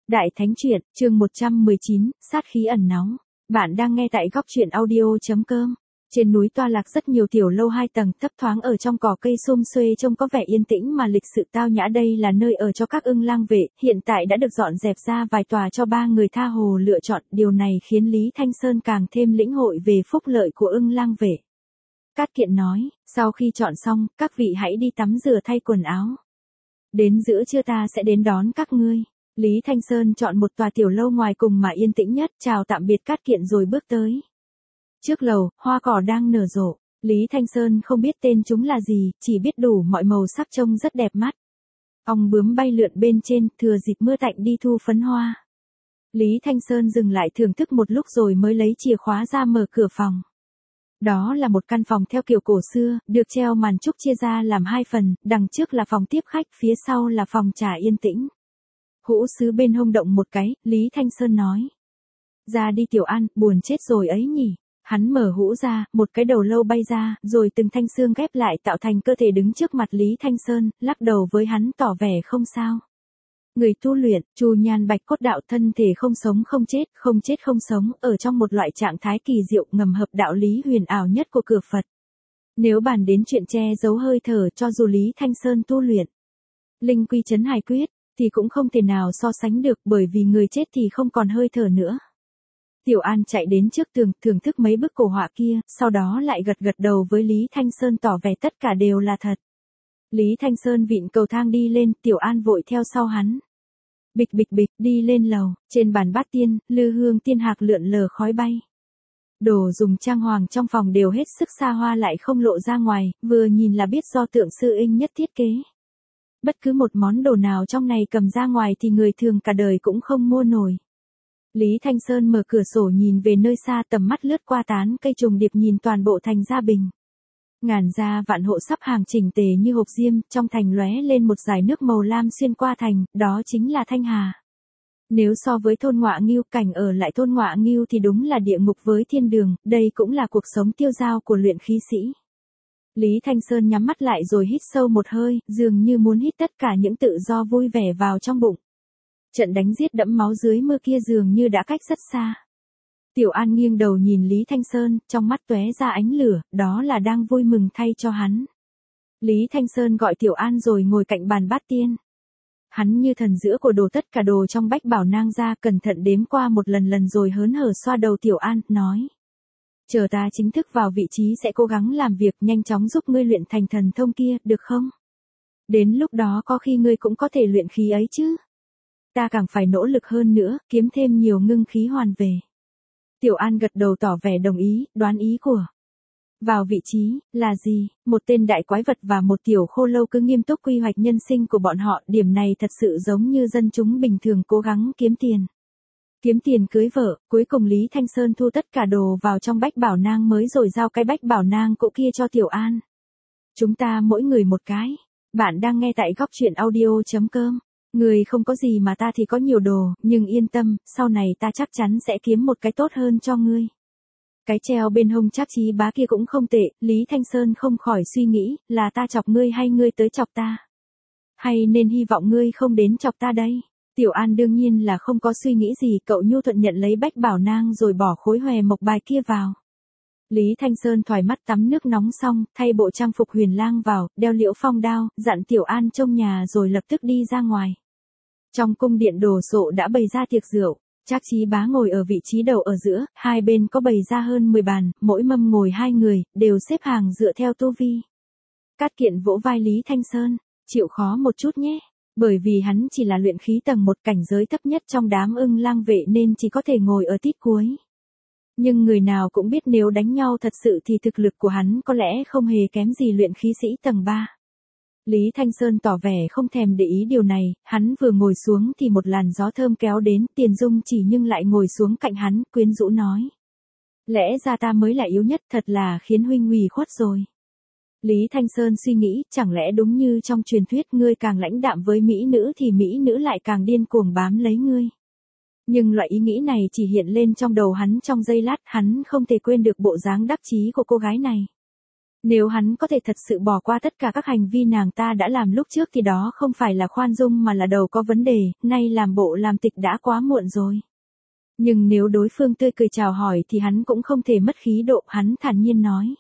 Đại Thánh Truyện, chương 119, sát khí ẩn náu. Bạn đang nghe tại góc truyện audio.com. Trên núi Toa Lạc rất nhiều tiểu lâu 2 tầng thấp thoáng ở trong cỏ cây xum xuê trông có vẻ yên tĩnh mà lịch sự tao nhã. Đây là nơi ở cho các ưng lang vệ, hiện tại đã được dọn dẹp ra vài tòa cho 3 người tha hồ lựa chọn. Điều này khiến Lý Thanh Sơn càng thêm lĩnh hội về phúc lợi của ưng lang vệ. Cát Kiện nói, sau khi chọn xong, các vị hãy đi tắm rửa thay quần áo. Đến giữa trưa ta sẽ đến đón các ngươi. Lý Thanh Sơn chọn một tòa tiểu lâu ngoài cùng mà yên tĩnh nhất, chào tạm biệt Cát Kiện rồi bước tới. Trước lầu, hoa cỏ đang nở rộ. Lý Thanh Sơn không biết tên chúng là gì, chỉ biết đủ mọi màu sắc trông rất đẹp mắt. Ong bướm bay lượn bên trên, thừa dịp mưa tạnh đi thu phấn hoa. Lý Thanh Sơn dừng lại thưởng thức một lúc rồi mới lấy chìa khóa ra mở cửa phòng. Đó là một căn phòng theo kiểu cổ xưa, được treo màn trúc chia ra làm 2 phần, đằng trước là phòng tiếp khách, phía sau là phòng trà yên tĩnh. Hũ sứ bên hông động một cái, Lý Thanh Sơn nói. Ra đi Tiểu An, buồn chết rồi ấy nhỉ. Hắn mở hũ ra, một cái đầu lâu bay ra, rồi từng thanh xương ghép lại tạo thành cơ thể đứng trước mặt Lý Thanh Sơn, lắc đầu với hắn tỏ vẻ không sao. Người tu luyện, Chu Nhan Bạch Cốt đạo thân thể không sống không chết không sống, ở trong một loại trạng thái kỳ diệu ngầm hợp đạo lý huyền ảo nhất của cửa Phật. Nếu bàn đến chuyện che giấu hơi thở cho dù Lý Thanh Sơn tu luyện Linh Quy Chấn Hải Quyết, thì cũng không thể nào so sánh được, bởi vì người chết thì không còn hơi thở nữa. Tiểu An chạy đến trước tường, thưởng thức mấy bức cổ họa kia, sau đó lại gật đầu với Lý Thanh Sơn tỏ vẻ tất cả đều là thật. Lý Thanh Sơn vịn cầu thang đi lên, Tiểu An vội theo sau hắn. Bịch đi lên lầu, trên bàn bát tiên, lư hương tiên hạc lượn lờ khói bay. Đồ dùng trang hoàng trong phòng đều hết sức xa hoa lại không lộ ra ngoài, vừa nhìn là biết do tượng sư Inh Nhất thiết kế. Bất cứ một món đồ nào trong này cầm ra ngoài thì người thường cả đời cũng không mua nổi. Lý Thanh Sơn mở cửa sổ nhìn về nơi xa, tầm mắt lướt qua tán cây trùng điệp nhìn toàn bộ thành Gia Bình. Ngàn gia vạn hộ sắp hàng chỉnh tề như hộp diêm, trong thành lóe lên một dải nước màu lam xuyên qua thành, đó chính là Thanh Hà. Nếu so với thôn Ngọa Nghiêu, cảnh ở lại thôn Ngọa Nghiêu thì đúng là địa ngục với thiên đường, đây cũng là cuộc sống tiêu dao của luyện khí sĩ. Lý Thanh Sơn nhắm mắt lại rồi hít sâu một hơi, dường như muốn hít tất cả những tự do vui vẻ vào trong bụng. Trận đánh giết đẫm máu dưới mưa kia dường như đã cách rất xa. Tiểu An nghiêng đầu nhìn Lý Thanh Sơn, trong mắt tóe ra ánh lửa, đó là đang vui mừng thay cho hắn. Lý Thanh Sơn gọi Tiểu An rồi ngồi cạnh bàn bát tiên. Hắn như thần giữa của đồ, tất cả đồ trong bách bảo nang ra, cẩn thận đếm qua một lần rồi hớn hở xoa đầu Tiểu An, nói. Chờ ta chính thức vào vị trí sẽ cố gắng làm việc nhanh chóng giúp ngươi luyện thành thần thông kia, được không? Đến lúc đó có khi ngươi cũng có thể luyện khí ấy chứ. Ta càng phải nỗ lực hơn nữa, kiếm thêm nhiều ngưng khí hoàn về. Tiểu An gật đầu tỏ vẻ đồng ý, đoán ý của. Vào vị trí, là gì? Một tên đại quái vật và một tiểu khô lâu cứ nghiêm túc quy hoạch nhân sinh của bọn họ, điểm này thật sự giống như dân chúng bình thường cố gắng kiếm tiền. Kiếm tiền cưới vợ, cuối cùng Lý Thanh Sơn thu tất cả đồ vào trong bách bảo nang mới rồi giao cái bách bảo nang cũ kia cho Tiểu An. Chúng ta mỗi người một cái. Bạn đang nghe tại góc truyện audio.com. Người không có gì mà ta thì có nhiều đồ, nhưng yên tâm, sau này ta chắc chắn sẽ kiếm một cái tốt hơn cho ngươi. Cái treo bên hông Trác Chí Bá kia cũng không tệ, Lý Thanh Sơn không khỏi suy nghĩ, là ta chọc ngươi hay ngươi tới chọc ta? Hay nên hy vọng ngươi không đến chọc ta đây? Tiểu An đương nhiên là không có suy nghĩ gì, cậu nhu thuận nhận lấy bách bảo nang rồi bỏ khối hòe mộc bài kia vào. Lý Thanh Sơn thoải mắt tắm nước nóng xong, thay bộ trang phục huyền lang vào, đeo liễu phong đao, dặn Tiểu An trông nhà rồi lập tức đi ra ngoài. Trong cung điện đồ sộ đã bày ra tiệc rượu, Trác Chí Bá ngồi ở vị trí đầu ở giữa, hai bên có bày ra hơn 10 bàn, mỗi mâm ngồi 2 người, đều xếp hàng dựa theo tu vi. Cát Kiện vỗ vai Lý Thanh Sơn, chịu khó một chút nhé. Bởi vì hắn chỉ là luyện khí tầng 1, cảnh giới thấp nhất trong đám ưng lang vệ nên chỉ có thể ngồi ở tít cuối. Nhưng người nào cũng biết nếu đánh nhau thật sự thì thực lực của hắn có lẽ không hề kém gì luyện khí sĩ tầng 3. Lý Thanh Sơn tỏ vẻ không thèm để ý điều này, hắn vừa ngồi xuống thì một làn gió thơm kéo đến, Tiền Dung chỉ nhưng lại ngồi xuống cạnh hắn, quyến rũ nói. Lẽ ra ta mới là yếu nhất, thật là khiến huynh ủy khuất rồi. Lý Thanh Sơn suy nghĩ, chẳng lẽ đúng như trong truyền thuyết ngươi càng lãnh đạm với mỹ nữ thì mỹ nữ lại càng điên cuồng bám lấy ngươi. Nhưng loại ý nghĩ này chỉ hiện lên trong đầu hắn trong giây lát, hắn không thể quên được bộ dáng đắc chí của cô gái này. Nếu hắn có thể thật sự bỏ qua tất cả các hành vi nàng ta đã làm lúc trước thì đó không phải là khoan dung mà là đầu có vấn đề, nay làm bộ làm tịch đã quá muộn rồi. Nhưng nếu đối phương tươi cười chào hỏi thì hắn cũng không thể mất khí độ, hắn thản nhiên nói.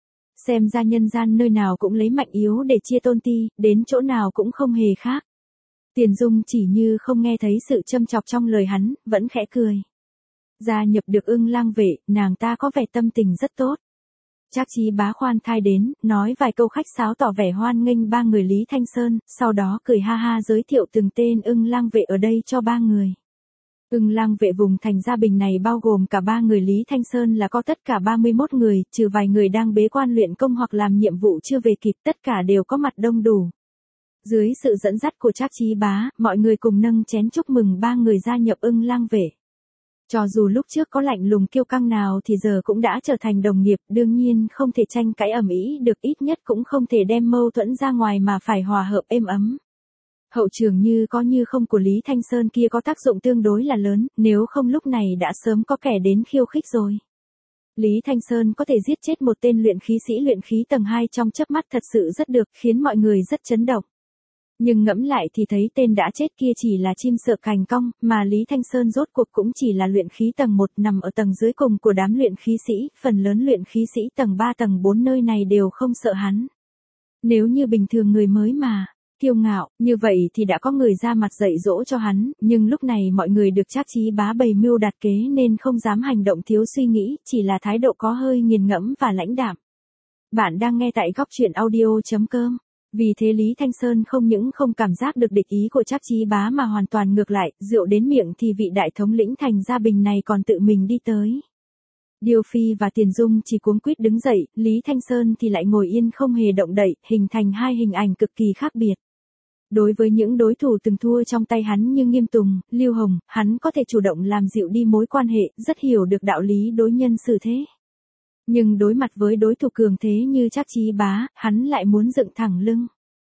Xem ra nhân gian nơi nào cũng lấy mạnh yếu để chia tôn ti, đến chỗ nào cũng không hề khác. Tiền Dung chỉ như không nghe thấy sự châm chọc trong lời hắn, vẫn khẽ cười. Gia nhập được Ưng Lang vệ, nàng ta có vẻ tâm tình rất tốt. Trác Chí Bá khoan thai đến, nói vài câu khách sáo tỏ vẻ hoan nghênh ba người Lý Thanh Sơn, sau đó cười ha ha giới thiệu từng tên Ưng Lang vệ ở đây cho ba người. Ưng Lang vệ vùng thành Gia Bình này bao gồm cả ba người Lý Thanh Sơn là có tất cả 31 người, trừ vài người đang bế quan luyện công hoặc làm nhiệm vụ chưa về kịp, tất cả đều có mặt đông đủ. Dưới sự dẫn dắt của Trác Chí Bá, mọi người cùng nâng chén chúc mừng ba người gia nhập Ưng Lang vệ. Cho dù lúc trước có lạnh lùng kiêu căng nào thì giờ cũng đã trở thành đồng nghiệp, đương nhiên không thể tranh cãi ầm ĩ được, ít nhất cũng không thể đem mâu thuẫn ra ngoài mà phải hòa hợp êm ấm. Hậu trường như có như không của Lý Thanh Sơn kia có tác dụng tương đối là lớn, nếu không lúc này đã sớm có kẻ đến khiêu khích rồi. Lý Thanh Sơn có thể giết chết một tên luyện khí sĩ luyện khí tầng 2 trong chớp mắt thật sự rất được, khiến mọi người rất chấn động. Nhưng ngẫm lại thì thấy tên đã chết kia chỉ là chim sợ cành cong, mà Lý Thanh Sơn rốt cuộc cũng chỉ là luyện khí tầng 1 nằm ở tầng dưới cùng của đám luyện khí sĩ, phần lớn luyện khí sĩ tầng 3 tầng 4 nơi này đều không sợ hắn. Nếu như bình thường người mới mà kiêu ngạo, như vậy thì đã có người ra mặt dạy dỗ cho hắn, nhưng lúc này mọi người được Trác Chí Bá bày mưu đặt kế nên không dám hành động thiếu suy nghĩ, chỉ là thái độ có hơi nghiền ngẫm và lãnh đạm. Bạn đang nghe tại góc truyện audio.com. Vì thế Lý Thanh Sơn không những không cảm giác được địch ý của Trác Chí Bá mà hoàn toàn ngược lại, rượu đến miệng thì vị đại thống lĩnh thành Gia Bình này còn tự mình đi tới. Điêu Phi và Tiền Dung chỉ cuống quýt đứng dậy, Lý Thanh Sơn thì lại ngồi yên không hề động đậy, hình thành hai hình ảnh cực kỳ khác biệt. Đối với những đối thủ từng thua trong tay hắn như Nghiêm Tùng, Lưu Hồng, hắn có thể chủ động làm dịu đi mối quan hệ, rất hiểu được đạo lý đối nhân xử thế. Nhưng đối mặt với đối thủ cường thế như Trác Chí Bá, hắn lại muốn dựng thẳng lưng.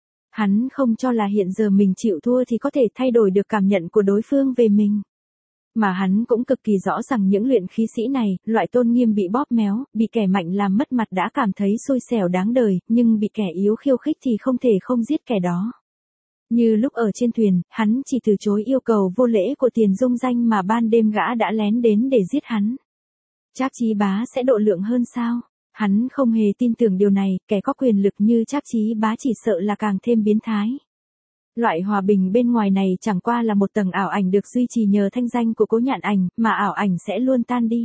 Hắn không cho là hiện giờ mình chịu thua thì có thể thay đổi được cảm nhận của đối phương về mình. Mà hắn cũng cực kỳ rõ rằng những luyện khí sĩ này, loại tôn nghiêm bị bóp méo, bị kẻ mạnh làm mất mặt đã cảm thấy xui xẻo đáng đời, nhưng bị kẻ yếu khiêu khích thì không thể không giết kẻ đó. Như lúc ở trên thuyền, hắn chỉ từ chối yêu cầu vô lễ của Tiền Dung danh mà ban đêm gã đã lén đến để giết hắn. Trác Chí Bá sẽ độ lượng hơn sao? Hắn không hề tin tưởng điều này, kẻ có quyền lực như Trác Chí Bá chỉ sợ là càng thêm biến thái. Loại hòa bình bên ngoài này chẳng qua là một tầng ảo ảnh được duy trì nhờ thanh danh của Cố Nhạn Ảnh, mà ảo ảnh sẽ luôn tan đi.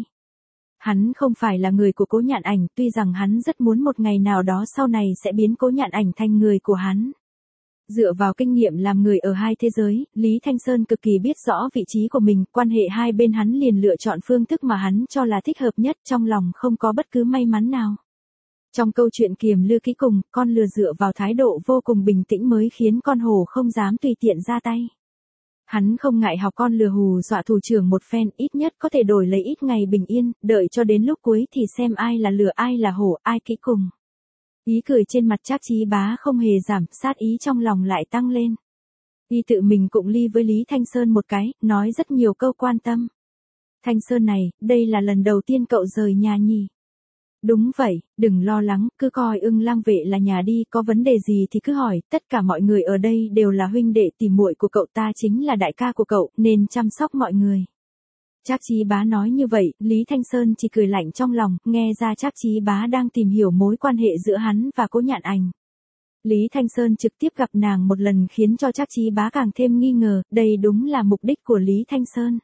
Hắn không phải là người của Cố Nhạn Ảnh, tuy rằng hắn rất muốn một ngày nào đó sau này sẽ biến Cố Nhạn Ảnh thành người của hắn. Dựa vào kinh nghiệm làm người ở hai thế giới, Lý Thanh Sơn cực kỳ biết rõ vị trí của mình, quan hệ hai bên hắn liền lựa chọn phương thức mà hắn cho là thích hợp nhất, trong lòng không có bất cứ may mắn nào. Trong câu chuyện Kiềm Lư Ký cùng, con lừa dựa vào thái độ vô cùng bình tĩnh mới khiến con hổ không dám tùy tiện ra tay. Hắn không ngại học con lừa hù dọa thủ trưởng một phen, ít nhất có thể đổi lấy ít ngày bình yên, đợi cho đến lúc cuối thì xem ai là lừa ai là hổ, ai kỹ cùng. Ý cười trên mặt Trác Chí Bá không hề giảm, sát ý trong lòng lại tăng lên. Y tự mình cụng ly với Lý Thanh Sơn một cái, nói rất nhiều câu quan tâm. Thanh Sơn này, đây là lần đầu tiên cậu rời nhà nhỉ? Đúng vậy, đừng lo lắng, cứ coi Ưng Lang vệ là nhà đi, có vấn đề gì thì cứ hỏi, tất cả mọi người ở đây đều là huynh đệ tỉ muội của cậu, ta chính là đại ca của cậu, nên chăm sóc mọi người. Trác Chí Bá nói như vậy, Lý Thanh Sơn chỉ cười lạnh trong lòng, nghe ra Trác Chí Bá đang tìm hiểu mối quan hệ giữa hắn và Cố Nhạn Ảnh. Lý Thanh Sơn trực tiếp gặp nàng một lần khiến cho Trác Chí Bá càng thêm nghi ngờ, đây đúng là mục đích của Lý Thanh Sơn.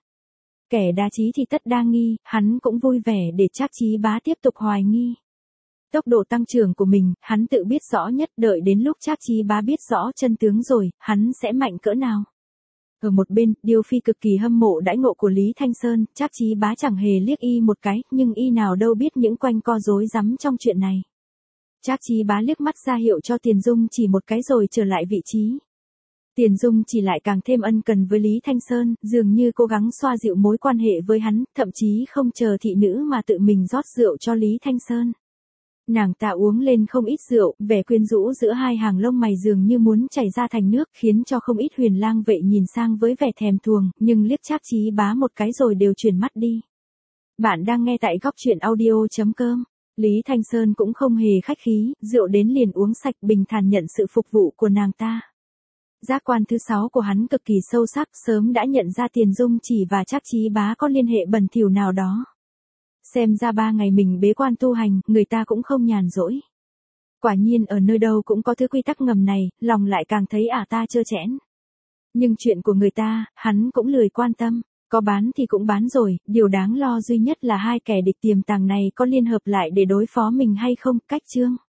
Kẻ đa trí thì tất đa nghi, hắn cũng vui vẻ để Trác Chí Bá tiếp tục hoài nghi. Tốc độ tăng trưởng của mình, hắn tự biết rõ nhất, đợi đến lúc Trác Chí Bá biết rõ chân tướng rồi, hắn sẽ mạnh cỡ nào. Ở một bên, Điêu Phi cực kỳ hâm mộ đãi ngộ của Lý Thanh Sơn, Trác Chí Bá chẳng hề liếc y một cái, nhưng y nào đâu biết những quanh co rối rắm trong chuyện này. Trác Chí Bá liếc mắt ra hiệu cho Tiền Dung chỉ một cái rồi trở lại vị trí. Tiền Dung chỉ lại càng thêm ân cần với Lý Thanh Sơn, dường như cố gắng xoa dịu mối quan hệ với hắn, thậm chí không chờ thị nữ mà tự mình rót rượu cho Lý Thanh Sơn. Nàng ta uống lên không ít rượu, vẻ quyến rũ giữa hai hàng lông mày dường như muốn chảy ra thành nước, khiến cho không ít Huyền Lang vệ nhìn sang với vẻ thèm thuồng, nhưng liếc Trác Chí Bá một cái rồi đều chuyển mắt đi. Bạn đang nghe tại góc truyện audio.com. Lý Thanh Sơn cũng không hề khách khí, rượu đến liền uống sạch, bình thản nhận sự phục vụ của nàng ta. Giác quan thứ 6 của hắn cực kỳ sâu sắc, sớm đã nhận ra Tiền Dung Chỉ và Trác Chí Bá có liên hệ bẩn thỉu nào đó. Xem ra 3 ngày mình bế quan tu hành, người ta cũng không nhàn rỗi. Quả nhiên ở nơi đâu cũng có thứ quy tắc ngầm này, lòng lại càng thấy ta trơ trẽn. Nhưng chuyện của người ta, hắn cũng lười quan tâm, có bán thì cũng bán rồi, điều đáng lo duy nhất là hai kẻ địch tiềm tàng này có liên hợp lại để đối phó mình hay không. Cách chương